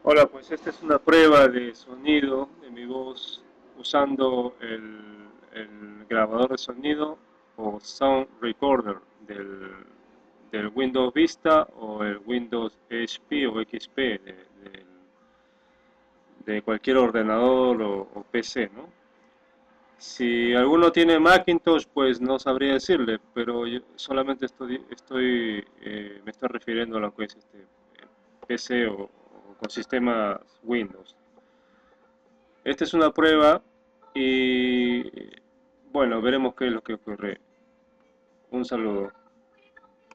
Hola, pues esta es una prueba de sonido de mi voz usando el grabador de sonido o Sound Recorder del Windows Vista o el Windows HP o XP de cualquier ordenador o PC, ¿no? Si alguno tiene Macintosh, pues no sabría decirle, pero yo solamente me estoy refiriendo a lo que es PC o con sistemas Windows. Esta es una prueba y bueno, veremos qué es lo que ocurre. Un saludo.